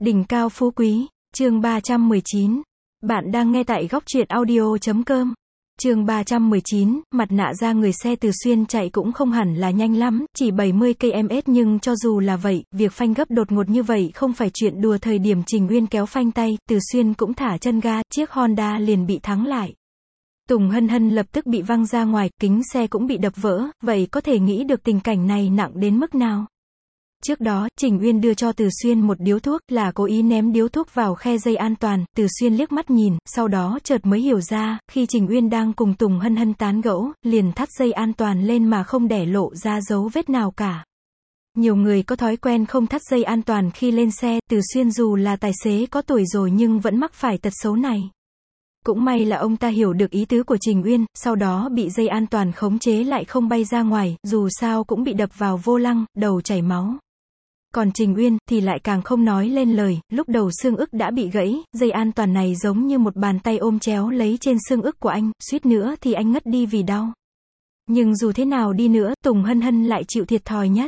Đỉnh cao phú quý, chương 319. Bạn đang nghe tại góc truyện audio.com. Chương 319, mặt nạ ra người xe Từ Xuyên chạy cũng không hẳn là nhanh lắm, chỉ 70 km nhưng cho dù là vậy, việc phanh gấp đột ngột như vậy không phải chuyện đùa. Thời điểm Trình Uyên kéo phanh tay, Từ Xuyên cũng thả chân ga, chiếc Honda liền bị thắng lại. Tùng Hân Hân lập tức bị văng ra ngoài, kính xe cũng bị đập vỡ, vậy có thể nghĩ được tình cảnh này nặng đến mức nào. Trước đó, Trình Uyên đưa cho Từ Xuyên một điếu thuốc, là cố ý ném điếu thuốc vào khe dây an toàn. Từ Xuyên liếc mắt nhìn, sau đó chợt mới hiểu ra, khi Trình Uyên đang cùng Tùng Hân Hân tán gẫu, liền thắt dây an toàn lên mà không để lộ ra dấu vết nào cả. Nhiều người có thói quen không thắt dây an toàn khi lên xe, Từ Xuyên dù là tài xế có tuổi rồi nhưng vẫn mắc phải tật xấu này. Cũng may là ông ta hiểu được ý tứ của Trình Uyên, sau đó bị dây an toàn khống chế lại không bay ra ngoài, dù sao cũng bị đập vào vô lăng, đầu chảy máu. Còn Trình Uyên thì lại càng không nói lên lời, lúc đầu xương ức đã bị gãy, dây an toàn này giống như một bàn tay ôm chéo lấy trên xương ức của anh, suýt nữa thì anh ngất đi vì đau. Nhưng dù thế nào đi nữa, Tùng Hân Hân lại chịu thiệt thòi nhất.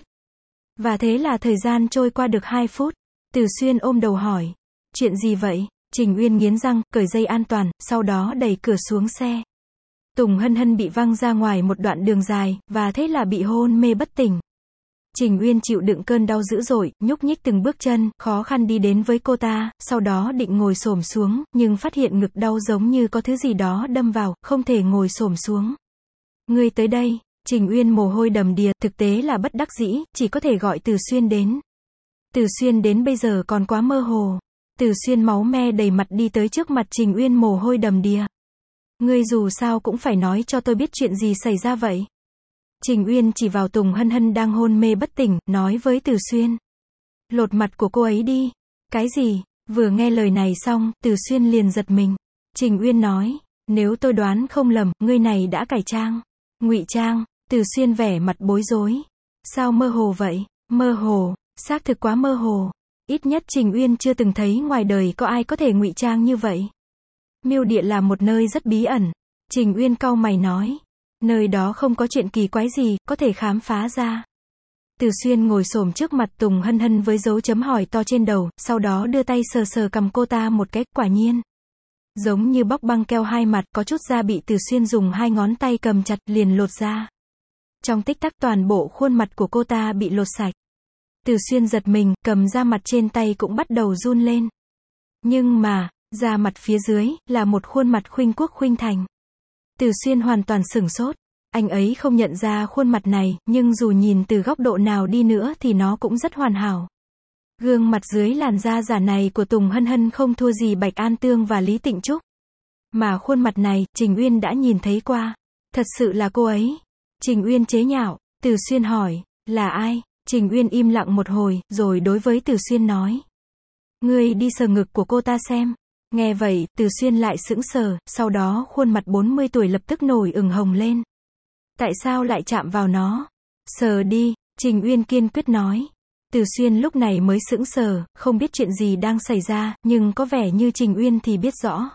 Và thế là thời gian trôi qua được 2 phút, Từ Xuyên ôm đầu hỏi, chuyện gì vậy? Trình Uyên nghiến răng, cởi dây an toàn, sau đó đẩy cửa xuống xe. Tùng Hân Hân bị văng ra ngoài một đoạn đường dài, và thế là bị hôn mê bất tỉnh. Trình Uyên chịu đựng cơn đau dữ dội, nhúc nhích từng bước chân, khó khăn đi đến với cô ta, sau đó định ngồi xổm xuống, nhưng phát hiện ngực đau giống như có thứ gì đó đâm vào, không thể ngồi xổm xuống. Ngươi tới đây. Trình Uyên mồ hôi đầm đìa, thực tế là bất đắc dĩ, chỉ có thể gọi Từ Xuyên đến. Từ Xuyên đến bây giờ còn quá mơ hồ. Từ Xuyên máu me đầy mặt đi tới trước mặt Trình Uyên mồ hôi đầm đìa. Ngươi dù sao cũng phải nói cho tôi biết chuyện gì xảy ra vậy. Trình Uyên chỉ vào Tùng Hân Hân đang hôn mê bất tỉnh, nói với Từ Xuyên. Lột mặt của cô ấy đi. Cái gì? Vừa nghe lời này xong, Từ Xuyên liền giật mình. Trình Uyên nói, nếu tôi đoán không lầm, ngươi này đã cải trang. Ngụy trang. Từ Xuyên vẻ mặt bối rối. Sao mơ hồ vậy? Mơ hồ, xác thực quá mơ hồ. Ít nhất Trình Uyên chưa từng thấy ngoài đời có ai có thể ngụy trang như vậy. Miêu Địa là một nơi rất bí ẩn. Trình Uyên cau mày nói. Nơi đó không có chuyện kỳ quái gì, có thể khám phá ra. Từ Xuyên ngồi xổm trước mặt Tùng Hân Hân với dấu chấm hỏi to trên đầu, sau đó đưa tay sờ sờ cằm cô ta một cái, quả nhiên. Giống như bóc băng keo hai mặt, có chút da bị Từ Xuyên dùng 2 ngón tay cầm chặt, liền lột ra. Trong tích tắc toàn bộ khuôn mặt của cô ta bị lột sạch. Từ Xuyên giật mình, cầm da mặt trên tay cũng bắt đầu run lên. Nhưng mà, da mặt phía dưới, là một khuôn mặt khuynh quốc khuynh thành. Từ Xuyên hoàn toàn sửng sốt. Anh ấy không nhận ra khuôn mặt này, nhưng dù nhìn từ góc độ nào đi nữa thì nó cũng rất hoàn hảo. Gương mặt dưới làn da giả này của Tùng Hân Hân không thua gì Bạch An Tương và Lý Tịnh Trúc. Mà khuôn mặt này, Trình Uyên đã nhìn thấy qua. Thật sự là cô ấy. Trình Uyên chế nhạo. Từ Xuyên hỏi, là ai? Trình Uyên im lặng một hồi, rồi đối với Từ Xuyên nói. Ngươi đi sờ ngực của cô ta xem. Nghe vậy, Từ Xuyên lại sững sờ, sau đó khuôn mặt 40 tuổi lập tức nổi ửng hồng lên. Tại sao lại chạm vào nó? Sờ đi, Trình Uyên kiên quyết nói. Từ Xuyên lúc này mới sững sờ, không biết chuyện gì đang xảy ra, nhưng có vẻ như Trình Uyên thì biết rõ.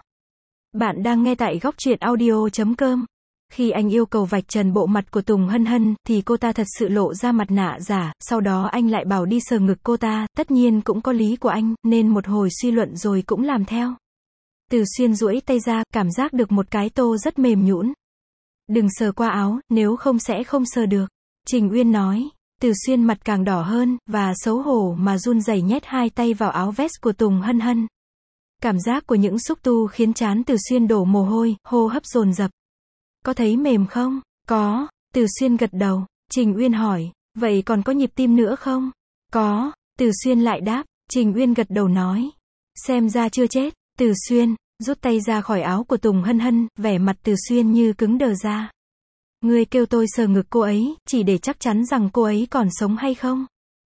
Bạn đang nghe tại góc truyện audio.com. Khi anh yêu cầu vạch trần bộ mặt của Tùng Hân Hân, thì cô ta thật sự lộ ra mặt nạ giả, sau đó anh lại bảo đi sờ ngực cô ta, tất nhiên cũng có lý của anh, nên một hồi suy luận rồi cũng làm theo. Từ Xuyên duỗi tay ra, cảm giác được một cái tô rất mềm nhũn. Đừng sờ qua áo, nếu không sẽ không sờ được. Trình Uyên nói. Từ Xuyên mặt càng đỏ hơn, và xấu hổ mà run rẩy nhét 2 tay vào áo vest của Tùng Hân Hân. Cảm giác của những xúc tu khiến trán Từ Xuyên đổ mồ hôi, hô hấp dồn dập. Có thấy mềm không? Có. Từ Xuyên gật đầu. Trình Uyên hỏi, vậy còn có nhịp tim nữa không? Có. Từ Xuyên lại đáp. Trình Uyên gật đầu nói. Xem ra chưa chết. Từ Xuyên rút tay ra khỏi áo của Tùng Hân Hân, vẻ mặt Từ Xuyên như cứng đờ ra. Ngươi kêu tôi sờ ngực cô ấy, chỉ để chắc chắn rằng cô ấy còn sống hay không?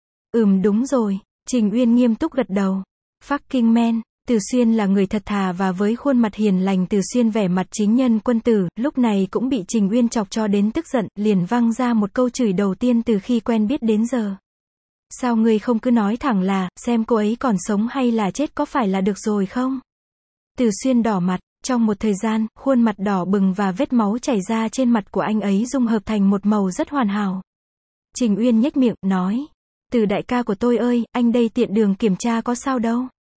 Đúng rồi. Trình Uyên nghiêm túc gật đầu. Fucking man. Từ Xuyên là người thật thà và với khuôn mặt hiền lành Từ Xuyên vẻ mặt chính nhân quân tử, lúc này cũng bị Trình Uyên chọc cho đến tức giận, liền văng ra một câu chửi đầu tiên từ khi quen biết đến giờ. Sao ngươi không cứ nói thẳng là, xem cô ấy còn sống hay là chết có phải là được rồi không? Từ Xuyên đỏ mặt, trong một thời gian, khuôn mặt đỏ bừng và vết máu chảy ra trên mặt của anh ấy dung hợp thành một màu rất hoàn hảo. Trình Uyên nhếch miệng, nói. Từ đại ca của tôi ơi, anh đây tiện đường kiểm tra có sao đâu.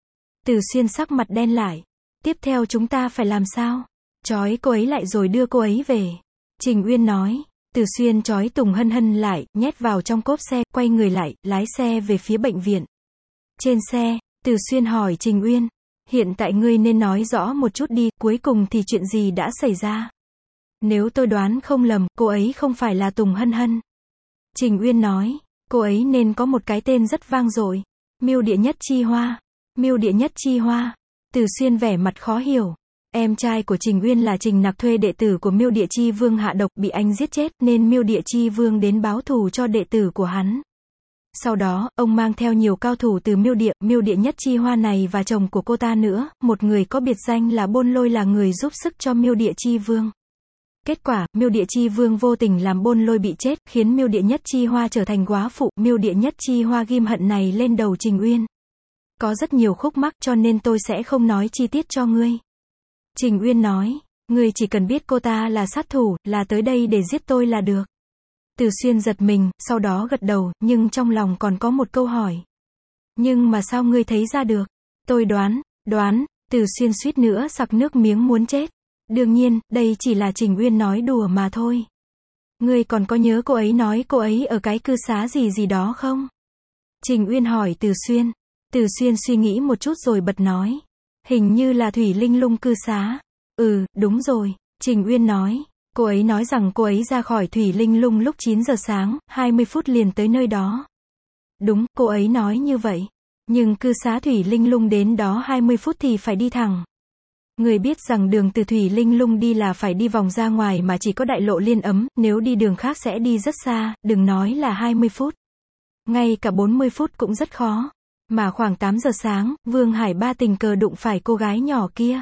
Từ Xuyên sắc mặt đen lại. Tiếp theo chúng ta phải làm sao? Trói cô ấy lại rồi đưa cô ấy về. Trình Uyên nói. Từ Xuyên trói Tùng Hân Hân lại, nhét vào trong cốp xe, quay người lại, lái xe về phía bệnh viện. Trên xe, Từ Xuyên hỏi Trình Uyên. Hiện tại ngươi nên nói rõ một chút đi, cuối cùng thì chuyện gì đã xảy ra? Nếu tôi đoán không lầm, cô ấy không phải là Tùng Hân Hân. Trình Uyên nói. Cô ấy nên có một cái tên rất vang dội. Miêu Địa Nhất Chi Hoa. Miêu Địa Nhất Chi Hoa. Từ Xuyên vẻ mặt khó hiểu. Em trai của Trình Uyên là Trình Nặc thuê đệ tử của Miêu Địa Chi Vương hạ độc bị anh giết chết nên Miêu Địa Chi Vương đến báo thù cho đệ tử của hắn. Sau đó, ông mang theo nhiều cao thủ từ Miêu Địa Nhất Chi Hoa này và chồng của cô ta nữa, một người có biệt danh là Bôn Lôi là người giúp sức cho Miêu Địa Chi Vương. Kết quả, Miêu Địa Chi Vương vô tình làm Bôn Lôi bị chết, khiến Miêu Địa Nhất Chi Hoa trở thành góa phụ. Miêu Địa Nhất Chi Hoa ghim hận này lên đầu Trình Uyên. Có rất nhiều khúc mắc cho nên tôi sẽ không nói chi tiết cho ngươi. Trình Uyên nói, ngươi chỉ cần biết cô ta là sát thủ, là tới đây để giết tôi là được. Từ Xuyên giật mình, sau đó gật đầu, nhưng trong lòng còn có một câu hỏi. Nhưng mà sao ngươi thấy ra được? Tôi đoán, Từ Xuyên suýt nữa sặc nước miếng muốn chết. Đương nhiên, đây chỉ là Trình Uyên nói đùa mà thôi. Ngươi còn có nhớ cô ấy nói cô ấy ở cái cư xá gì đó không? Trình Uyên hỏi Từ Xuyên. Từ Xuyên suy nghĩ một chút rồi bật nói. Hình như là Thủy Linh Lung cư xá. Ừ, đúng rồi. Trình Uyên nói. Cô ấy nói rằng cô ấy ra khỏi Thủy Linh Lung lúc 9 giờ sáng, 20 phút liền tới nơi đó. Đúng, cô ấy nói như vậy. Nhưng cư xá Thủy Linh Lung đến đó 20 phút thì phải đi thẳng. Người biết rằng đường từ Thủy Linh Lung đi là phải đi vòng ra ngoài mà chỉ có đại lộ Liên Ấm, nếu đi đường khác sẽ đi rất xa, đừng nói là 20 phút. Ngay cả 40 phút cũng rất khó. Mà khoảng 8 giờ sáng, Vương Hải Ba tình cờ đụng phải cô gái nhỏ kia.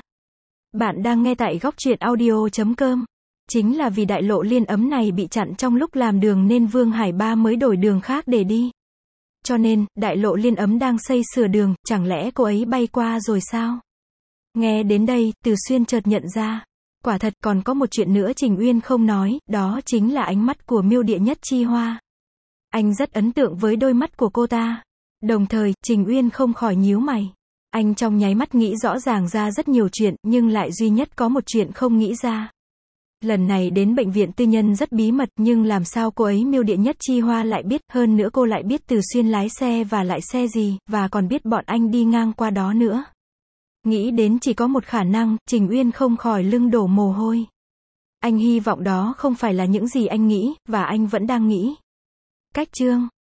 Bạn đang nghe tại góc truyện audio.com. Chính là vì đại lộ Liên Ấm này bị chặn trong lúc làm đường nên Vương Hải Ba mới đổi đường khác để đi. Cho nên, đại lộ Liên Ấm đang xây sửa đường, chẳng lẽ cô ấy bay qua rồi sao? Nghe đến đây, Từ Xuyên chợt nhận ra. Quả thật còn có một chuyện nữa Trình Uyên không nói, đó chính là ánh mắt của Miêu Địa Nhất Chi Hoa. Anh rất ấn tượng với đôi mắt của cô ta. Đồng thời, Trình Uyên không khỏi nhíu mày. Anh trong nháy mắt nghĩ rõ ràng ra rất nhiều chuyện, nhưng lại duy nhất có một chuyện không nghĩ ra. Lần này đến bệnh viện tư nhân rất bí mật, nhưng làm sao cô ấy Miêu Địa Nhất Chi Hoa lại biết, hơn nữa cô lại biết Từ Xuyên lái xe và lại xe gì, và còn biết bọn anh đi ngang qua đó nữa. Nghĩ đến chỉ có một khả năng, Trình Uyên không khỏi lưng đổ mồ hôi. Anh hy vọng đó không phải là những gì anh nghĩ, và anh vẫn đang nghĩ. Cách chương